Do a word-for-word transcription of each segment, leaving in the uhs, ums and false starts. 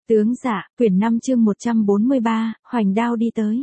Tướng Dạ, quyển năm chương một trăm bốn mươi ba, Hoành Đao đi tới.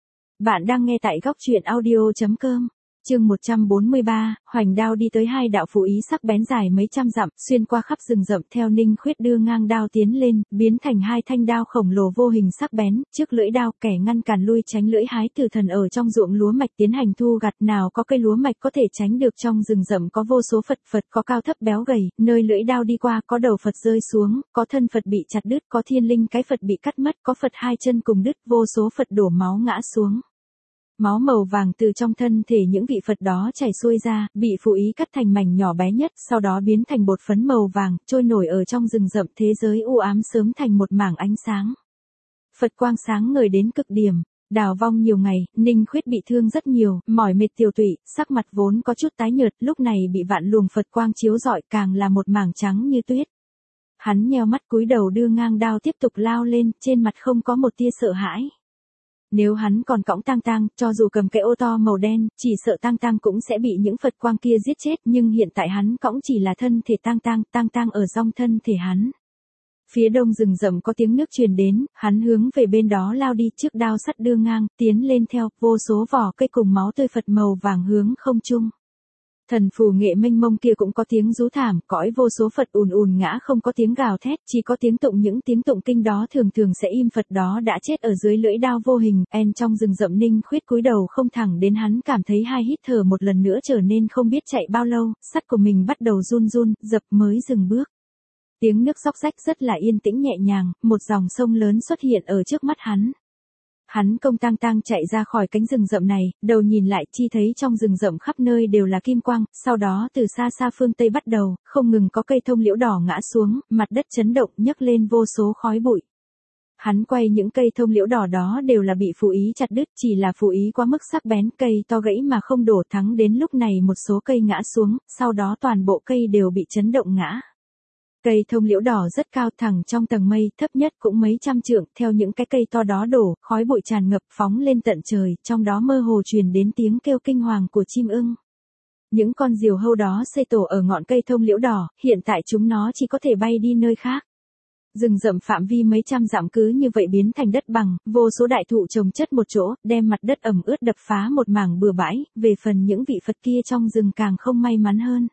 Bạn đang nghe tại góc truyện audio.com. Chương một trăm bốn mươi ba, Hoành Đao đi tới. Hai đạo phù ý sắc bén dài mấy trăm dặm, xuyên qua khắp rừng rậm theo Ninh Khuyết đưa ngang đao tiến lên, biến thành hai thanh đao khổng lồ vô hình sắc bén, trước lưỡi đao kẻ ngăn cản lui tránh lưỡi hái tử thần ở trong ruộng lúa mạch tiến hành thu gặt. Nào có cây lúa mạch có thể tránh được, trong rừng rậm có vô số Phật Phật, có cao thấp béo gầy, nơi lưỡi đao đi qua có đầu Phật rơi xuống, có thân Phật bị chặt đứt, có thiên linh cái Phật bị cắt mất, có Phật hai chân cùng đứt, vô số Phật đổ máu ngã xuống. Máu màu vàng từ trong thân thể những vị Phật đó chảy xuôi ra, bị phù ý cắt thành mảnh nhỏ bé nhất, sau đó biến thành bột phấn màu vàng, trôi nổi ở trong rừng rậm. Thế giới u ám sớm thành một mảng ánh sáng. Phật quang sáng ngời đến cực điểm. Đào vong nhiều ngày, Ninh Khuyết bị thương rất nhiều, mỏi mệt tiều tụy, sắc mặt vốn có chút tái nhợt, lúc này bị vạn luồng Phật quang chiếu rọi, càng là một mảng trắng như tuyết. Hắn nheo mắt cúi đầu đưa ngang đao tiếp tục lao lên, trên mặt không có một tia sợ hãi. Nếu hắn còn cõng Tang Tang, cho dù cầm cái ô to màu đen, chỉ sợ Tang Tang cũng sẽ bị những Phật quang kia giết chết, nhưng hiện tại hắn cõng chỉ là thân thể Tang Tang, Tang Tang ở trong thân thể hắn. Phía đông rừng rậm có tiếng nước truyền đến, hắn hướng về bên đó lao đi, trước đao sắt đưa ngang, tiến lên theo, vô số vỏ cây cùng máu tươi Phật màu vàng hướng không trung. Thần phù nghệ mênh mông kia cũng có tiếng rú thảm, cõi vô số Phật ùn ùn ngã, không có tiếng gào thét, chỉ có tiếng tụng. Những tiếng tụng kinh đó thường thường sẽ im. Phật đó đã chết ở dưới lưỡi đao vô hình. En trong rừng rậm, Ninh Khuyết cúi đầu không thẳng đến, hắn cảm thấy hai hít thở một lần nữa trở nên không biết chạy bao lâu, sắt của mình bắt đầu run run, dập mới dừng bước. Tiếng nước róc rách rất là yên tĩnh nhẹ nhàng, một dòng sông lớn xuất hiện ở trước mắt hắn. Hắn công Tang Tang chạy ra khỏi cánh rừng rậm này, đầu nhìn lại chi thấy trong rừng rậm khắp nơi đều là kim quang, sau đó từ xa xa phương Tây bắt đầu, không ngừng có cây thông liễu đỏ ngã xuống, mặt đất chấn động, nhấc lên vô số khói bụi. Hắn quay những cây thông liễu đỏ đó đều là bị phù ý chặt đứt, chỉ là phù ý quá mức sắc bén, cây to gãy mà không đổ. Thắng đến lúc này một số cây ngã xuống, sau đó toàn bộ cây đều bị chấn động ngã. Cây thông liễu đỏ rất cao, thẳng trong tầng mây, thấp nhất cũng mấy trăm trượng, theo những cái cây to đó đổ, khói bụi tràn ngập phóng lên tận trời, trong đó mơ hồ truyền đến tiếng kêu kinh hoàng của chim ưng. Những con diều hâu đó xây tổ ở ngọn cây thông liễu đỏ, hiện tại chúng nó chỉ có thể bay đi nơi khác. Rừng rậm phạm vi mấy trăm dặm cứ như vậy biến thành đất bằng, vô số đại thụ trồng chất một chỗ, đem mặt đất ẩm ướt đập phá một mảng bừa bãi. Về phần những vị Phật kia trong rừng càng không may mắn hơn.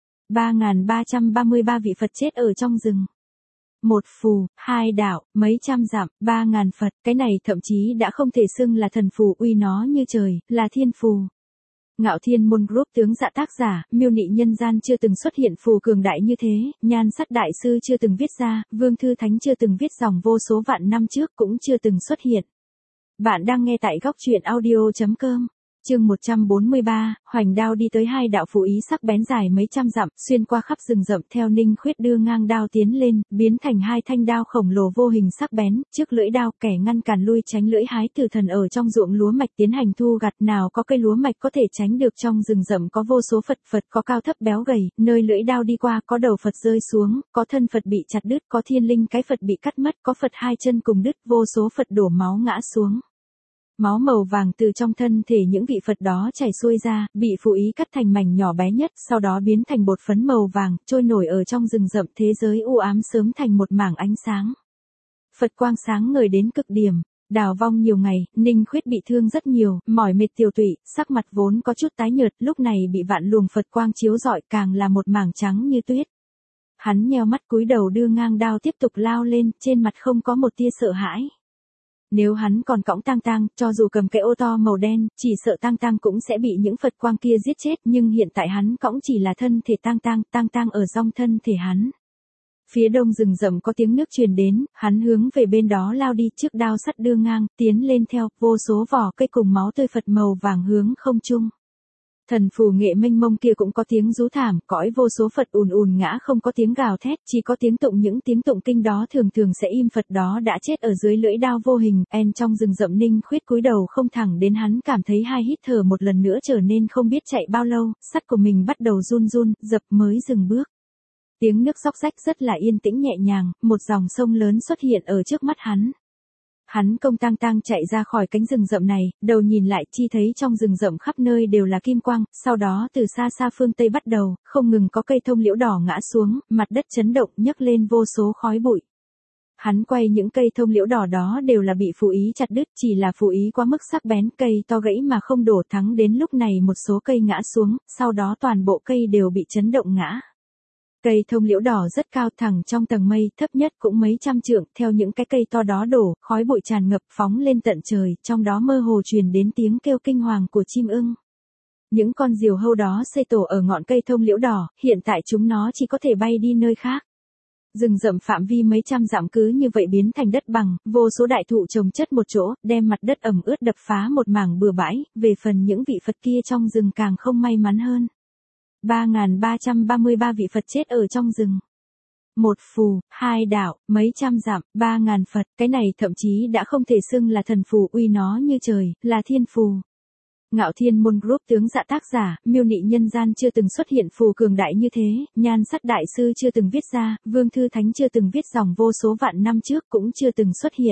ba nghìn ba trăm ba mươi ba vị Phật chết ở trong rừng. Một phù, hai đạo, mấy trăm dặm, ba ngàn Phật, cái này thậm chí đã không thể xưng là thần phù, uy nó như trời, là thiên phù. Ngạo Thiên Môn Group tướng Dạ tác giả, miêu nị nhân gian chưa từng xuất hiện phù cường đại như thế, Nhan Sắt đại sư chưa từng viết ra, Vương Thư Thánh chưa từng viết dòng vô số vạn năm trước cũng chưa từng xuất hiện. Bạn đang nghe tại góc truyện audio.com. Chương một trăm bốn mươi ba, Hoành Đao đi tới. Hai đạo phù ý sắc bén dài mấy trăm dặm, xuyên qua khắp rừng rậm theo Ninh Khuyết đưa ngang đao tiến lên, biến thành hai thanh đao khổng lồ vô hình sắc bén, trước lưỡi đao kẻ ngăn cản lui tránh lưỡi hái tử thần ở trong ruộng lúa mạch tiến hành thu gặt. Nào có cây lúa mạch có thể tránh được, trong rừng rậm có vô số Phật Phật, có cao thấp béo gầy, nơi lưỡi đao đi qua có đầu Phật rơi xuống, có thân Phật bị chặt đứt, có thiên linh cái Phật bị cắt mất, có Phật hai chân cùng đứt, vô số Phật đổ máu ngã xuống. Máu màu vàng từ trong thân thể những vị Phật đó chảy xuôi ra, bị phù ý cắt thành mảnh nhỏ bé nhất, sau đó biến thành bột phấn màu vàng, trôi nổi ở trong rừng rậm. Thế giới u ám sớm thành một mảng ánh sáng. Phật quang sáng ngời đến cực điểm. Đào vong nhiều ngày, Ninh Khuyết bị thương rất nhiều, mỏi mệt tiều tụy, sắc mặt vốn có chút tái nhợt, lúc này bị vạn luồng Phật quang chiếu rọi, càng là một mảng trắng như tuyết. Hắn nheo mắt cúi đầu đưa ngang đao tiếp tục lao lên, trên mặt không có một tia sợ hãi. Nếu hắn còn cõng Tang Tang, cho dù cầm cái ô to màu đen, chỉ sợ Tang Tang cũng sẽ bị những Phật quang kia giết chết, nhưng hiện tại hắn cõng chỉ là thân thể Tang Tang, Tang Tang ở trong thân thể hắn. Phía đông rừng rậm có tiếng nước truyền đến, hắn hướng về bên đó lao đi, trước đao sắt đưa ngang, tiến lên theo, vô số vỏ cây cùng máu tươi Phật màu vàng hướng không trung. Thần phù nghệ mênh mông kia cũng có tiếng rú thảm, cõi vô số Phật ùn ùn ngã, không có tiếng gào thét, chỉ có tiếng tụng. Những tiếng tụng kinh đó thường thường sẽ im. Phật đó đã chết ở dưới lưỡi đao vô hình. En trong rừng rậm, Ninh Khuyết cúi đầu không thẳng đến, hắn cảm thấy hai hít thở một lần nữa trở nên không biết chạy bao lâu, sắt của mình bắt đầu run run, dập mới dừng bước. Tiếng nước róc rách rất là yên tĩnh nhẹ nhàng, một dòng sông lớn xuất hiện ở trước mắt hắn. Hắn công Tang Tang chạy ra khỏi cánh rừng rậm này, đầu nhìn lại chi thấy trong rừng rậm khắp nơi đều là kim quang, sau đó từ xa xa phương Tây bắt đầu, không ngừng có cây thông liễu đỏ ngã xuống, mặt đất chấn động, nhấc lên vô số khói bụi. Hắn quay những cây thông liễu đỏ đó đều là bị phù ý chặt đứt, chỉ là phù ý quá mức sắc bén, cây to gãy mà không đổ, thắng đến lúc này một số cây ngã xuống, sau đó toàn bộ cây đều bị chấn động ngã. Cây thông liễu đỏ rất cao thẳng trong tầng mây, thấp nhất cũng mấy trăm trượng, theo những cái cây to đó đổ, khói bụi tràn ngập phóng lên tận trời, trong đó mơ hồ truyền đến tiếng kêu kinh hoàng của chim ưng. Những con diều hâu đó xây tổ ở ngọn cây thông liễu đỏ, hiện tại chúng nó chỉ có thể bay đi nơi khác. Rừng rậm phạm vi mấy trăm dặm cứ như vậy biến thành đất bằng, vô số đại thụ trồng chất một chỗ, đem mặt đất ẩm ướt đập phá một mảng bừa bãi, về phần những vị Phật kia trong rừng càng không may mắn hơn. ba nghìn ba trăm ba mươi ba vị Phật chết ở trong rừng. Một phù, hai đạo, mấy trăm dặm, ba ngàn Phật, cái này thậm chí đã không thể xưng là thần phù, uy nó như trời, là thiên phù. Ngạo Thiên Môn Group tướng dạ tác giả, miêu nị nhân gian chưa từng xuất hiện phù cường đại như thế, Nhan Sắc đại sư chưa từng viết ra, Vương Thư Thánh chưa từng viết dòng vô số vạn năm trước cũng chưa từng xuất hiện.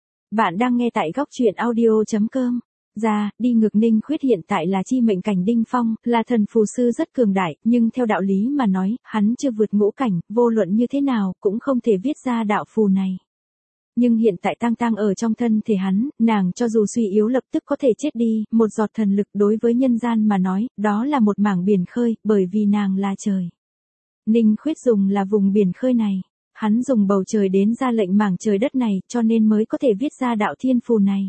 Bạn đang nghe tại góc truyện audio.com. Ra, đi ngược Ninh Khuyết hiện tại là chi mệnh cảnh đinh phong, là thần phù sư rất cường đại, nhưng theo đạo lý mà nói, hắn chưa vượt ngũ cảnh, vô luận như thế nào, cũng không thể viết ra đạo phù này. Nhưng hiện tại tang tang ở trong thân thể hắn, nàng cho dù suy yếu lập tức có thể chết đi, một giọt thần lực đối với nhân gian mà nói, đó là một mảng biển khơi, bởi vì nàng là trời. Ninh Khuyết dùng là vùng biển khơi này. Hắn dùng bầu trời đến ra lệnh mảng trời đất này, cho nên mới có thể viết ra đạo thiên phù này.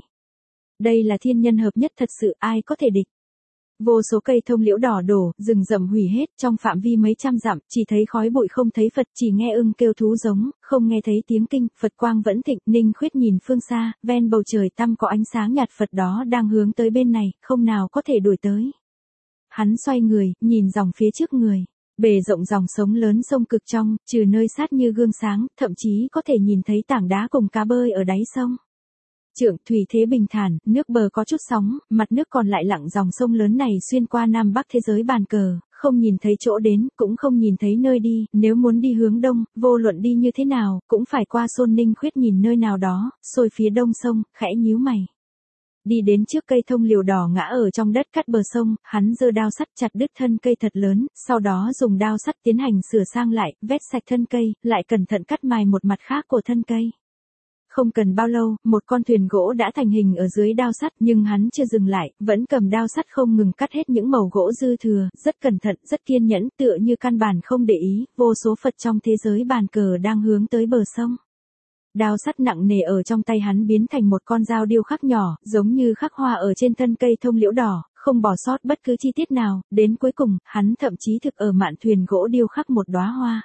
Đây là thiên nhân hợp nhất thật sự, ai có thể địch. Vô số cây thông liễu đỏ đổ, rừng rậm hủy hết, trong phạm vi mấy trăm dặm, chỉ thấy khói bụi không thấy Phật, chỉ nghe ưng kêu thú giống, không nghe thấy tiếng kinh, Phật quang vẫn thịnh. Ninh Khuyết nhìn phương xa, ven bầu trời tăm có ánh sáng nhạt, Phật đó đang hướng tới bên này, không nào có thể đuổi tới. Hắn xoay người, nhìn dòng phía trước người. Bề rộng dòng sống lớn sông cực trong, trừ nơi sát như gương sáng, thậm chí có thể nhìn thấy tảng đá cùng cá bơi ở đáy sông. Trượng thủy thế bình thản, nước bờ có chút sóng, mặt nước còn lại lặng, dòng sông lớn này xuyên qua Nam Bắc thế giới bàn cờ, không nhìn thấy chỗ đến, cũng không nhìn thấy nơi đi, nếu muốn đi hướng đông, vô luận đi như thế nào, cũng phải qua Xôn. Ninh Khuyết nhìn nơi nào đó, xôi phía đông sông, khẽ nhíu mày. Đi đến trước cây thông liều đỏ ngã ở trong đất cắt bờ sông, hắn giơ đao sắt chặt đứt thân cây thật lớn, sau đó dùng đao sắt tiến hành sửa sang lại, vét sạch thân cây, lại cẩn thận cắt mài một mặt khác của thân cây. Không cần bao lâu, một con thuyền gỗ đã thành hình ở dưới đao sắt, nhưng hắn chưa dừng lại, vẫn cầm đao sắt không ngừng cắt hết những mẩu gỗ dư thừa, rất cẩn thận, rất kiên nhẫn, tựa như căn bản không để ý, vô số Phật trong thế giới bàn cờ đang hướng tới bờ sông. Đao sắt nặng nề ở trong tay hắn biến thành một con dao điêu khắc nhỏ, giống như khắc hoa ở trên thân cây thông liễu đỏ, không bỏ sót bất cứ chi tiết nào, đến cuối cùng, hắn thậm chí thực ở mạn thuyền gỗ điêu khắc một đóa hoa.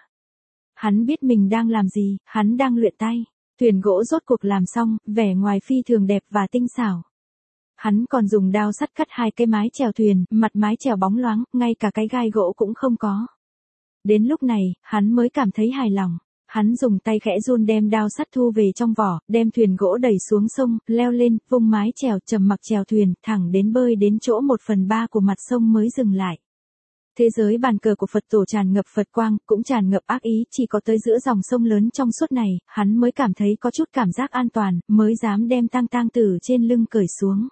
Hắn biết mình đang làm gì, hắn đang luyện tay. Thuyền gỗ rốt cuộc làm xong, vẻ ngoài phi thường đẹp và tinh xảo. Hắn còn dùng đao sắt cắt hai cái mái chèo thuyền, mặt mái chèo bóng loáng, ngay cả cái gai gỗ cũng không có. Đến lúc này, hắn mới cảm thấy hài lòng. Hắn dùng tay khẽ run đem đao sắt thu về trong vỏ, đem thuyền gỗ đẩy xuống sông, leo lên, vung mái chèo, trầm mặc chèo thuyền, thẳng đến bơi đến chỗ một phần ba của mặt sông mới dừng lại. Thế giới bàn cờ của Phật tổ tràn ngập Phật quang, cũng tràn ngập ác ý, chỉ có tới giữa dòng sông lớn trong suốt này, hắn mới cảm thấy có chút cảm giác an toàn, mới dám đem tang tang từ trên lưng cởi xuống.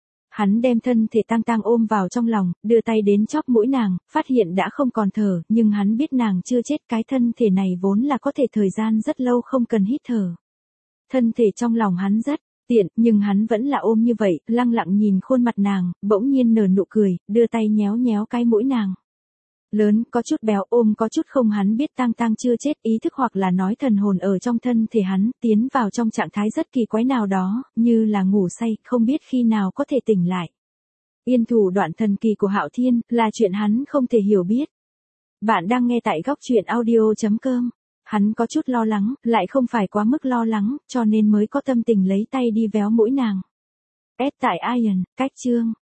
Hắn đem thân thể tang tang ôm vào trong lòng, đưa tay đến chóp mũi nàng, phát hiện đã không còn thở, nhưng hắn biết nàng chưa chết, cái thân thể này vốn là có thể thời gian rất lâu không cần hít thở. Thân thể trong lòng hắn rất tiện, nhưng hắn vẫn là ôm như vậy, lăng lặng nhìn khuôn mặt nàng, bỗng nhiên nở nụ cười, đưa tay nhéo nhéo cái mũi nàng. Lớn, có chút béo, ôm có chút không, hắn biết tang tang chưa chết, ý thức hoặc là nói thần hồn ở trong thân thể hắn, tiến vào trong trạng thái rất kỳ quái nào đó, như là ngủ say, không biết khi nào có thể tỉnh lại. Yên thủ đoạn thần kỳ của Hạo Thiên, là chuyện hắn không thể hiểu biết. Bạn đang nghe tại góc truyện audio.com. Hắn có chút lo lắng, lại không phải quá mức lo lắng, cho nên mới có tâm tình lấy tay đi véo mũi nàng. S tại Iron, cách chương.